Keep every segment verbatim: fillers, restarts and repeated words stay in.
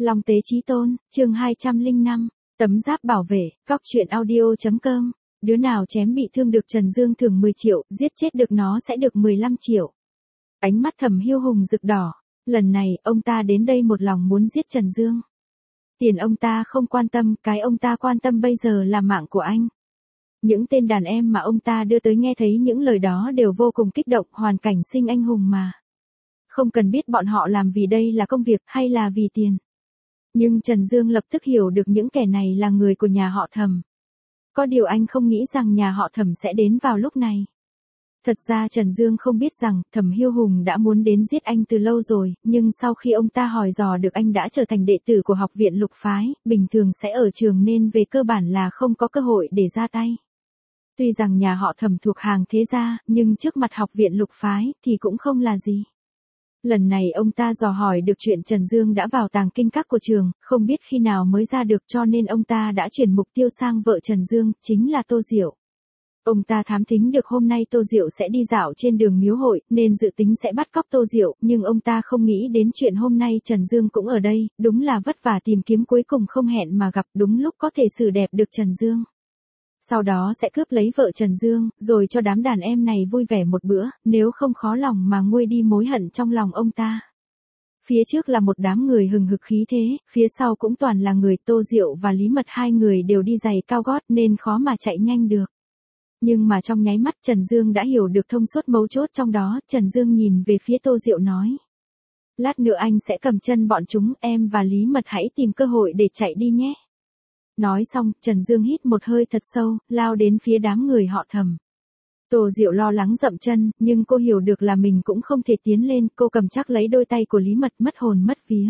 Long Tế Chí Tôn, chương hai trăm lẻ năm, tấm giáp bảo vệ, góc truyện audio.com. Đứa nào chém bị thương được Trần Dương thưởng mười triệu, giết chết được nó sẽ được mười lăm triệu. Ánh mắt Thẩm Hiêu Hùng rực đỏ, lần này ông ta đến đây một lòng muốn giết Trần Dương. Tiền ông ta không quan tâm, cái ông ta quan tâm bây giờ là mạng của anh. Những tên đàn em mà ông ta đưa tới nghe thấy những lời đó đều vô cùng kích động, hoàn cảnh sinh anh hùng mà. Không cần biết bọn họ làm vì đây là công việc hay là vì tiền. Nhưng Trần Dương lập tức hiểu được những kẻ này là người của nhà họ Thẩm. Có điều anh không nghĩ rằng nhà họ Thẩm sẽ đến vào lúc này. Thật ra Trần Dương không biết rằng Thẩm Hiêu Hùng đã muốn đến giết anh từ lâu rồi, nhưng sau khi ông ta hỏi dò được anh đã trở thành đệ tử của học viện Lục Phái, bình thường sẽ ở trường nên về cơ bản là không có cơ hội để ra tay. Tuy rằng nhà họ Thẩm thuộc hàng thế gia, nhưng trước mặt học viện Lục Phái thì cũng không là gì. Lần này ông ta dò hỏi được chuyện Trần Dương đã vào tàng kinh các của trường, không biết khi nào mới ra được, cho nên ông ta đã chuyển mục tiêu sang vợ Trần Dương, chính là Tô Diệu. Ông ta thám thính được hôm nay Tô Diệu sẽ đi dạo trên đường Miếu Hội, nên dự tính sẽ bắt cóc Tô Diệu, nhưng ông ta không nghĩ đến chuyện hôm nay Trần Dương cũng ở đây, đúng là vất vả tìm kiếm cuối cùng không hẹn mà gặp, đúng lúc có thể xử đẹp được Trần Dương. Sau đó sẽ cướp lấy vợ Trần Dương, rồi cho đám đàn em này vui vẻ một bữa, nếu không khó lòng mà nguôi đi mối hận trong lòng ông ta. Phía trước là một đám người hừng hực khí thế, phía sau cũng toàn là người. Tô Diệu và Lý Mật hai người đều đi giày cao gót nên khó mà chạy nhanh được. Nhưng mà trong nháy mắt Trần Dương đã hiểu được thông suốt mấu chốt trong đó, Trần Dương nhìn về phía Tô Diệu nói. Lát nữa anh sẽ cầm chân bọn chúng, em và Lý Mật hãy tìm cơ hội để chạy đi nhé. Nói xong, Trần Dương hít một hơi thật sâu, lao đến phía đám người họ Thẩm. Tô Diệu lo lắng dậm chân, nhưng cô hiểu được là mình cũng không thể tiến lên, cô cầm chắc lấy đôi tay của Lý Mật, mất hồn mất vía.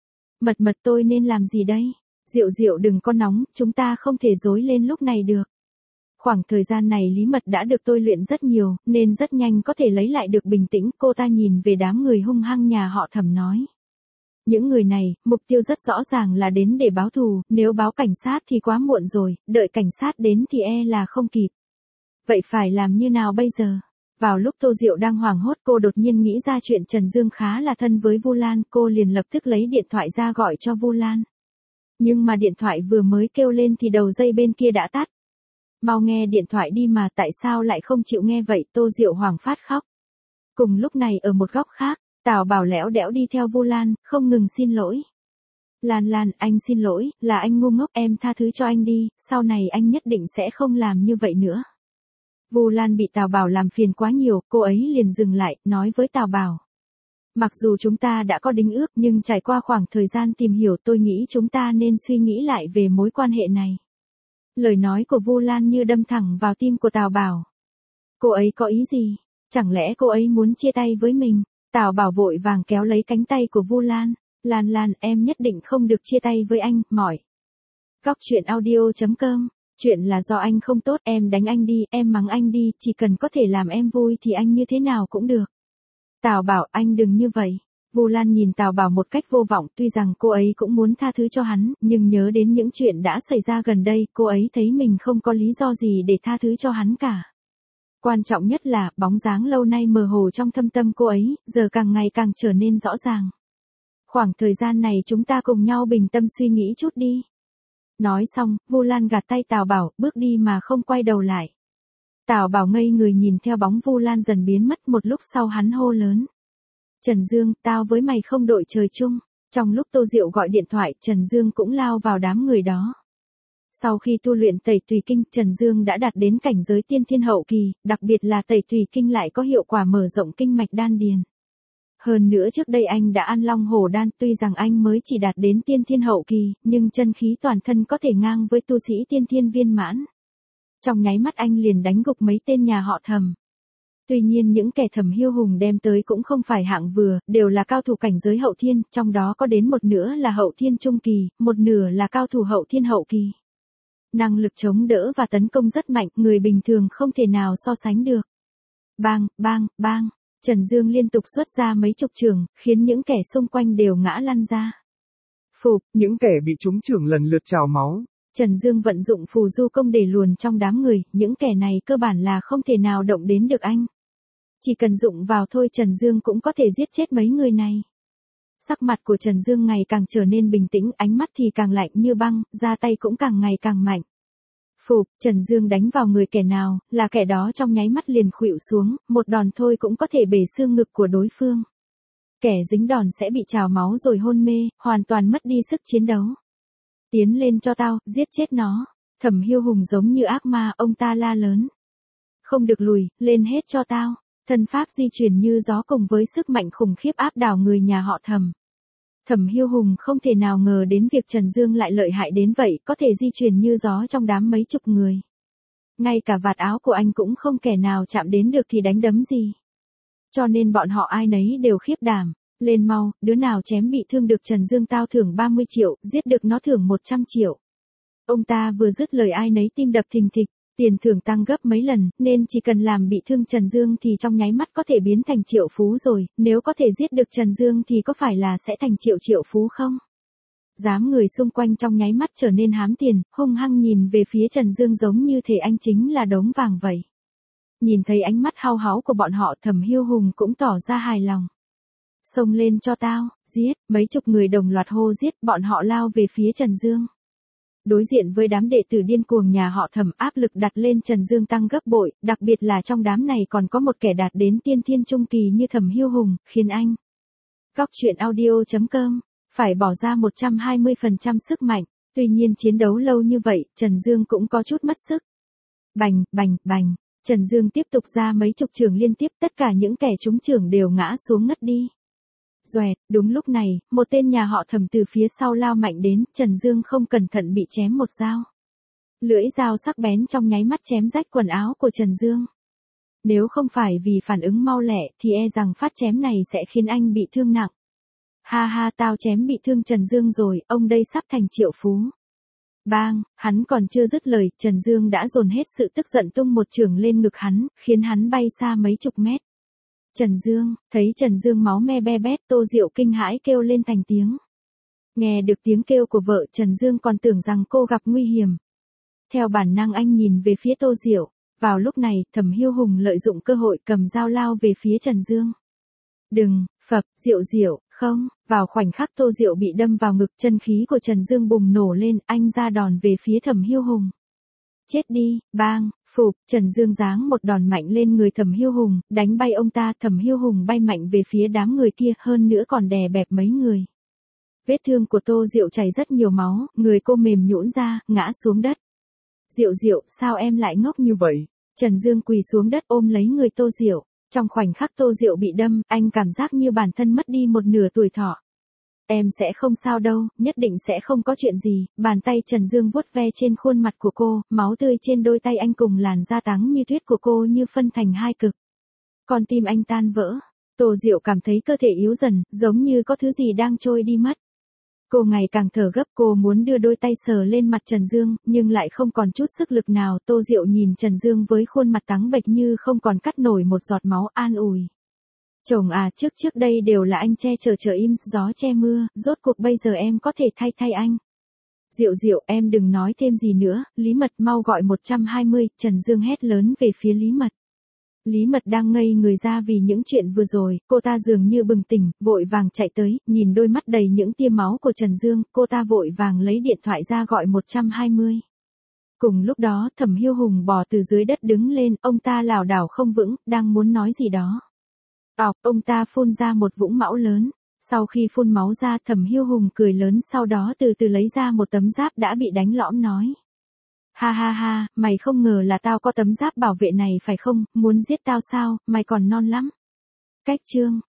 Mật Mật, tôi nên làm gì đây? Diệu Diệu đừng có nóng, chúng ta không thể dối lên lúc này được. Khoảng thời gian này Lý Mật đã được tôi luyện rất nhiều, nên rất nhanh có thể lấy lại được bình tĩnh. Cô ta nhìn về đám người hung hăng nhà họ Thẩm nói. Những người này, mục tiêu rất rõ ràng là đến để báo thù, nếu báo cảnh sát thì quá muộn rồi, đợi cảnh sát đến thì e là không kịp. Vậy phải làm như nào bây giờ? Vào lúc Tô Diệu đang hoảng hốt, cô đột nhiên nghĩ ra chuyện Trần Dương khá là thân với Vu Lan, cô liền lập tức lấy điện thoại ra gọi cho Vu Lan. Nhưng mà điện thoại vừa mới kêu lên thì đầu dây bên kia đã tắt. Mau nghe điện thoại đi mà, tại sao lại không chịu nghe vậy? Tô Diệu hoảng phát khóc. Cùng lúc này ở một góc khác, Tào Bảo lẽo đẽo đi theo Vu Lan, không ngừng xin lỗi. Lan Lan, anh xin lỗi, là anh ngu ngốc, em tha thứ cho anh đi, sau này anh nhất định sẽ không làm như vậy nữa. Vu Lan bị Tào Bảo làm phiền quá nhiều, cô ấy liền dừng lại, nói với Tào Bảo. Mặc dù chúng ta đã có đính ước, nhưng trải qua khoảng thời gian tìm hiểu, tôi nghĩ chúng ta nên suy nghĩ lại về mối quan hệ này. Lời nói của Vu Lan như đâm thẳng vào tim của Tào Bảo. Cô ấy có ý gì? Chẳng lẽ cô ấy muốn chia tay với mình? Tào Bảo vội vàng kéo lấy cánh tay của Vu Lan. Lan Lan, em nhất định không được chia tay với anh, mỏi. Góc truyện audio.com. Chuyện là do anh không tốt, em đánh anh đi, em mắng anh đi, chỉ cần có thể làm em vui thì anh như thế nào cũng được. Tào Bảo, anh đừng như vậy. Vu Lan nhìn Tào Bảo một cách vô vọng, tuy rằng cô ấy cũng muốn tha thứ cho hắn, nhưng nhớ đến những chuyện đã xảy ra gần đây, cô ấy thấy mình không có lý do gì để tha thứ cho hắn cả. Quan trọng nhất là, bóng dáng lâu nay mờ hồ trong thâm tâm cô ấy, giờ càng ngày càng trở nên rõ ràng. Khoảng thời gian này chúng ta cùng nhau bình tâm suy nghĩ chút đi. Nói xong, Vu Lan gạt tay Tào Bảo, bước đi mà không quay đầu lại. Tào Bảo ngây người nhìn theo bóng Vu Lan dần biến mất, một lúc sau hắn hô lớn. Trần Dương, tao với mày không đội trời chung. Trong lúc Tô Diệu gọi điện thoại, Trần Dương cũng lao vào đám người đó. Sau khi tu luyện tẩy tùy kinh, Trần Dương đã đạt đến cảnh giới tiên thiên hậu kỳ, đặc biệt là tẩy tùy kinh lại có hiệu quả mở rộng kinh mạch đan điền. Hơn nữa trước đây anh đã ăn long hổ đan, tuy rằng anh mới chỉ đạt đến tiên thiên hậu kỳ, nhưng chân khí toàn thân có thể ngang với tu sĩ tiên thiên viên mãn. Trong nháy mắt anh liền đánh gục mấy tên nhà họ Thẩm. Tuy nhiên những kẻ Thẩm Hiêu Hùng đem tới cũng không phải hạng vừa, đều là cao thủ cảnh giới hậu thiên, trong đó có đến một nửa là hậu thiên trung kỳ, một nửa là cao thủ hậu thiên hậu kỳ. Năng lực chống đỡ và tấn công rất mạnh, người bình thường không thể nào so sánh được. Bang, bang, bang, Trần Dương liên tục xuất ra mấy chục chưởng, khiến những kẻ xung quanh đều ngã lăn ra. Phụp, những kẻ bị trúng chưởng lần lượt trào máu. Trần Dương vận dụng phù du công để luồn trong đám người, những kẻ này cơ bản là không thể nào động đến được anh. Chỉ cần dụng vào thôi Trần Dương cũng có thể giết chết mấy người này. Sắc mặt của Trần Dương ngày càng trở nên bình tĩnh, ánh mắt thì càng lạnh như băng, ra tay cũng càng ngày càng mạnh. Phụp, Trần Dương đánh vào người kẻ nào, là kẻ đó trong nháy mắt liền khuỵu xuống, một đòn thôi cũng có thể bể xương ngực của đối phương. Kẻ dính đòn sẽ bị trào máu rồi hôn mê, hoàn toàn mất đi sức chiến đấu. Tiến lên cho tao, giết chết nó. Thẩm Hiêu Hùng giống như ác ma, ông ta la lớn. Không được lùi, lên hết cho tao. Thân pháp di chuyển như gió cùng với sức mạnh khủng khiếp áp đảo người nhà họ Thẩm. Thẩm Hiêu Hùng không thể nào ngờ đến việc Trần Dương lại lợi hại đến vậy, có thể di chuyển như gió trong đám mấy chục người. Ngay cả vạt áo của anh cũng không kẻ nào chạm đến được thì đánh đấm gì. Cho nên bọn họ ai nấy đều khiếp đảm. Lên mau, đứa nào chém bị thương được Trần Dương tao thưởng ba mươi triệu, giết được nó thưởng một trăm triệu. Ông ta vừa dứt lời ai nấy tim đập thình thịch, tiền thưởng tăng gấp mấy lần, nên chỉ cần làm bị thương Trần Dương thì trong nháy mắt có thể biến thành triệu phú rồi, nếu có thể giết được Trần Dương thì có phải là sẽ thành triệu triệu phú không? Dám người xung quanh trong nháy mắt trở nên hám tiền, hung hăng nhìn về phía Trần Dương giống như thể anh chính là đống vàng vậy. Nhìn thấy ánh mắt hao háu của bọn họ, Thẩm Hiêu Hùng cũng tỏ ra hài lòng. Xông lên cho tao, giết, mấy chục người đồng loạt hô giết, bọn họ lao về phía Trần Dương. Đối diện với đám đệ tử điên cuồng nhà họ Thẩm, áp lực đặt lên Trần Dương tăng gấp bội, đặc biệt là trong đám này còn có một kẻ đạt đến tiên thiên trung kỳ như Thẩm Hiêu Hùng, khiến anh. Góc truyện audio chấm com, phải bỏ ra một trăm hai mươi phần trăm sức mạnh, tuy nhiên chiến đấu lâu như vậy, Trần Dương cũng có chút mất sức. Bành, bành, bành, Trần Dương tiếp tục ra mấy chục trường liên tiếp, tất cả những kẻ trúng trường đều ngã xuống ngất đi. Doẹt, đúng lúc này, một tên nhà họ Thẩm từ phía sau lao mạnh đến, Trần Dương không cẩn thận bị chém một dao. Lưỡi dao sắc bén trong nháy mắt chém rách quần áo của Trần Dương. Nếu không phải vì phản ứng mau lẹ thì e rằng phát chém này sẽ khiến anh bị thương nặng. Ha ha, tao chém bị thương Trần Dương rồi, ông đây sắp thành triệu phú. Bang, hắn còn chưa dứt lời, Trần Dương đã dồn hết sự tức giận tung một chưởng lên ngực hắn, khiến hắn bay xa mấy chục mét. Trần Dương, thấy Trần Dương máu me be bét, Tô Diệu kinh hãi kêu lên thành tiếng. Nghe được tiếng kêu của vợ, Trần Dương còn tưởng rằng cô gặp nguy hiểm. Theo bản năng anh nhìn về phía Tô Diệu, vào lúc này, Thẩm Hiêu Hùng lợi dụng cơ hội cầm dao lao về phía Trần Dương. Đừng, phập, Diệu Diệu, không, vào khoảnh khắc Tô Diệu bị đâm vào ngực, chân khí của Trần Dương bùng nổ lên, anh ra đòn về phía Thẩm Hiêu Hùng. Chết đi, bang, phụp, Trần Dương giáng một đòn mạnh lên người Thẩm Hiêu Hùng, đánh bay ông ta, Thẩm Hiêu Hùng bay mạnh về phía đám người kia, hơn nữa còn đè bẹp mấy người. Vết thương của Tô Diệu chảy rất nhiều máu, người cô mềm nhũn ra, ngã xuống đất. Diệu Diệu, sao em lại ngốc như vậy? Trần Dương quỳ xuống đất ôm lấy người Tô Diệu. Trong khoảnh khắc Tô Diệu bị đâm, anh cảm giác như bản thân mất đi một nửa tuổi thọ. Em sẽ không sao đâu, nhất định sẽ không có chuyện gì. Bàn tay Trần Dương vuốt ve trên khuôn mặt của cô, máu tươi trên đôi tay anh cùng làn da trắng như tuyết của cô như phân thành hai cực. Con tim anh tan vỡ. Tô Diệu cảm thấy cơ thể yếu dần, giống như có thứ gì đang trôi đi mất. Cô ngày càng thở gấp, cô muốn đưa đôi tay sờ lên mặt Trần Dương, nhưng lại không còn chút sức lực nào. Tô Diệu nhìn Trần Dương với khuôn mặt trắng bệch như không còn cắt nổi một giọt máu, an ủi. Chồng à, trước trước đây đều là anh che chở chở im gió che mưa, rốt cuộc bây giờ em có thể thay thay anh. Diệu Diệu, em đừng nói thêm gì nữa, Lý Mật mau gọi một trăm hai mươi, Trần Dương hét lớn về phía Lý Mật. Lý Mật đang ngây người ra vì những chuyện vừa rồi, cô ta dường như bừng tỉnh, vội vàng chạy tới, nhìn đôi mắt đầy những tia máu của Trần Dương, cô ta vội vàng lấy điện thoại ra gọi một trăm hai mươi. Cùng lúc đó, Thẩm Hiêu Hùng bò từ dưới đất đứng lên, ông ta lảo đảo không vững, đang muốn nói gì đó. Ọc, ông ta phun ra một vũng máu lớn. Sau khi phun máu ra, Thẩm Hiêu Hùng cười lớn, sau đó từ từ lấy ra một tấm giáp đã bị đánh lõm nói. Ha ha ha, mày không ngờ là tao có tấm giáp bảo vệ này phải không, muốn giết tao sao, mày còn non lắm. Cách chương.